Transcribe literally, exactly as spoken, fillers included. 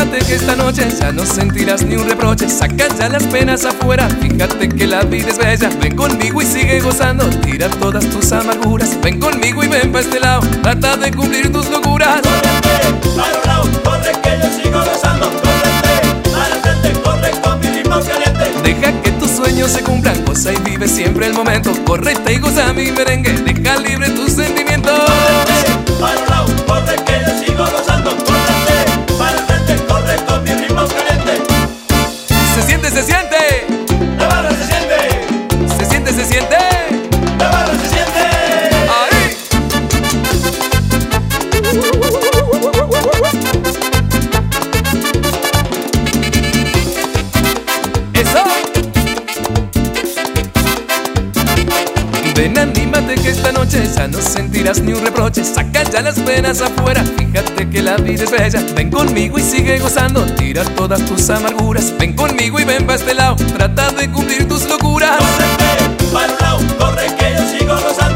anímate que esta noche ya no sentirás ni un reproche. Saca ya las penas afuera, fíjate que la vida es bella. Ven conmigo y sigue gozando, tira todas tus amarguras. Ven conmigo y ven pa' este lado, trata de cumplir tus locuras. Córrete, para un lado, corre que yo sigo gozando. Córrete, para frente, corre con mi ritmo caliente. Deja que tus sueños se cumplan, goza y vive siempre el momento. Correte y goza mi merengue, deja libre tus sentimientos. Córrete, para un lado, corre que yo sigo gozando. Córrete, para frente, corre con mi ritmo caliente. Se siente, se siente, La barra se siente, se siente, se siente. la barra se siente. Ahí. Eso. Ven, anímate que esta noche ya no sentirás ni un reproche. Saca ya las penas afuera, fíjate que la vida es bella. Ven conmigo y sigue gozando, tira todas tus amarguras. Ven conmigo y ven pa' este lado, trata de cumplir tus locuras. Córrete, para un lado, corre que yo sigo gozando.